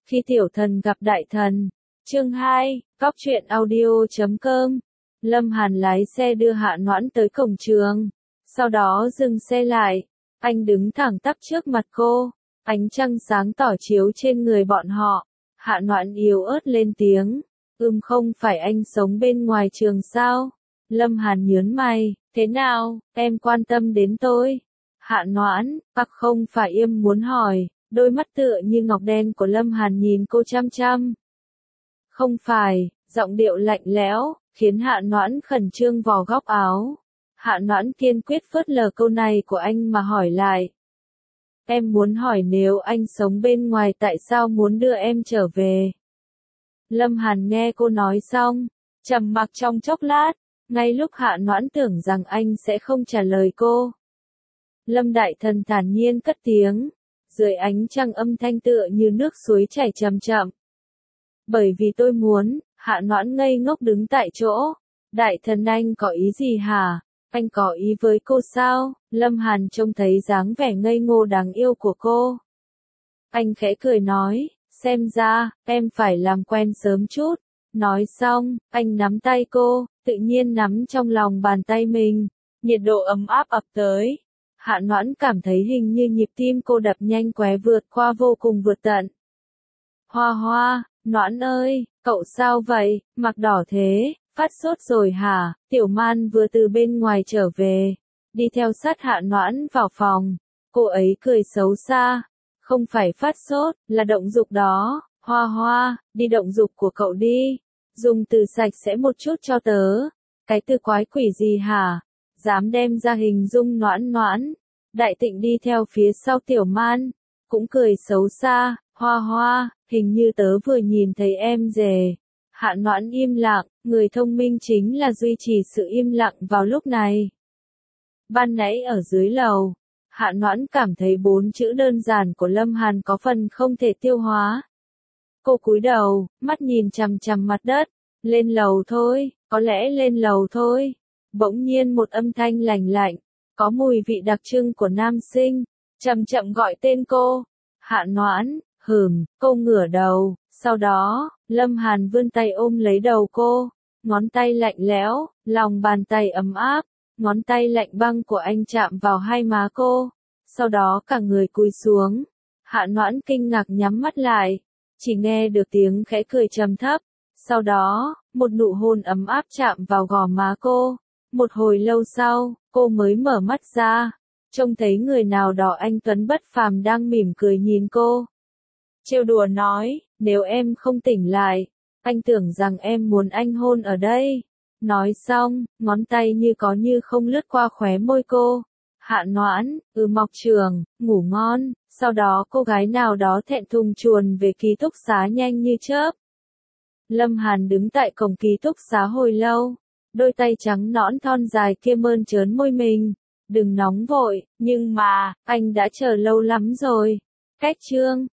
Khi tiểu thần gặp đại thần. Chương 2, Góc truyện audio.com. Lâm Hàn lái xe đưa Hạ Noãn tới cổng trường. Sau đó dừng xe lại. Anh đứng thẳng tắp trước mặt cô. Ánh trăng sáng tỏ chiếu trên người bọn họ. Hạ Noãn yếu ớt lên tiếng. Không phải anh sống bên ngoài trường sao? Lâm Hàn nhớn mày. Thế nào, em quan tâm đến tôi? Hạ Noãn, không phải em muốn hỏi. Đôi mắt tựa như ngọc đen của Lâm Hàn nhìn cô chăm chăm. Không phải, giọng điệu lạnh lẽo, khiến Hạ Noãn khẩn trương vò góc áo. Hạ Noãn kiên quyết phớt lờ câu này của anh mà hỏi lại. Em muốn hỏi nếu anh sống bên ngoài tại sao muốn đưa em trở về? Lâm Hàn nghe cô nói xong, trầm mặc trong chốc lát, ngay lúc Hạ Noãn tưởng rằng anh sẽ không trả lời cô. Lâm Đại Thần thản nhiên cất tiếng, dưới ánh trăng âm thanh tựa như nước suối chảy chậm chậm. Bởi vì tôi muốn. Hạ Noãn ngây ngốc đứng tại chỗ. Đại Thần anh có ý gì hả? Anh có ý với cô sao? Lâm Hàn trông thấy dáng vẻ ngây ngô đáng yêu của cô. Anh khẽ cười nói, xem ra, em phải làm quen sớm chút. Nói xong, anh nắm tay cô, tự nhiên nắm trong lòng bàn tay mình. Nhiệt độ ấm áp ập tới. Hạ Noãn cảm thấy hình như nhịp tim cô đập nhanh quá vượt qua vô cùng vượt tận. Hoa Hoa, Noãn ơi, cậu sao vậy, mặt đỏ thế, phát sốt rồi hả? Tiểu Man vừa từ bên ngoài trở về, đi theo sát Hạ Noãn vào phòng. Cô ấy cười xấu xa, không phải phát sốt, là động dục đó. Hoa Hoa, đi động dục của cậu đi, dùng từ sạch sẽ một chút cho tớ. Cái từ quái quỷ gì hả? Dám đem ra hình dung Noãn Noãn. Đại Tịnh đi theo phía sau Tiểu Man, cũng cười xấu xa. Hoa Hoa, hình như tớ vừa nhìn thấy em rể. Hạ Noãn im lặng, người thông minh chính là duy trì sự im lặng vào lúc này. Ban nãy ở dưới lầu, Hạ Noãn cảm thấy 4 chữ đơn giản của Lâm Hàn có phần không thể tiêu hóa. Cô cúi đầu, mắt nhìn chằm chằm mặt đất. Lên lầu thôi, có lẽ lên lầu thôi. Bỗng nhiên một âm thanh lành lạnh, có mùi vị đặc trưng của nam sinh, chậm chậm gọi tên cô. Hạ Noãn, cô ngửa đầu, sau đó, Lâm Hàn vươn tay ôm lấy đầu cô, ngón tay lạnh lẽo, lòng bàn tay ấm áp, ngón tay lạnh băng của anh chạm vào hai má cô, sau đó cả người cúi xuống. Hạ Noãn kinh ngạc nhắm mắt lại, chỉ nghe được tiếng khẽ cười trầm thấp, sau đó, một nụ hôn ấm áp chạm vào gò má cô. Một hồi lâu sau, cô mới mở mắt ra, trông thấy người nào đó anh tuấn bất phàm đang mỉm cười nhìn cô. Trêu đùa nói, nếu em không tỉnh lại, anh tưởng rằng em muốn anh hôn ở đây. Nói xong, ngón tay như có như không lướt qua khóe môi cô. Hạ Noãn, Mọc Trường, ngủ ngon. Sau đó cô gái nào đó thẹn thùng chuồn về ký túc xá nhanh như chớp. Lâm Hàn đứng tại cổng ký túc xá hồi lâu. Đôi tay trắng nõn thon dài kia mơn trớn môi mình. Đừng nóng vội, nhưng mà, anh đã chờ lâu lắm rồi. Cách chương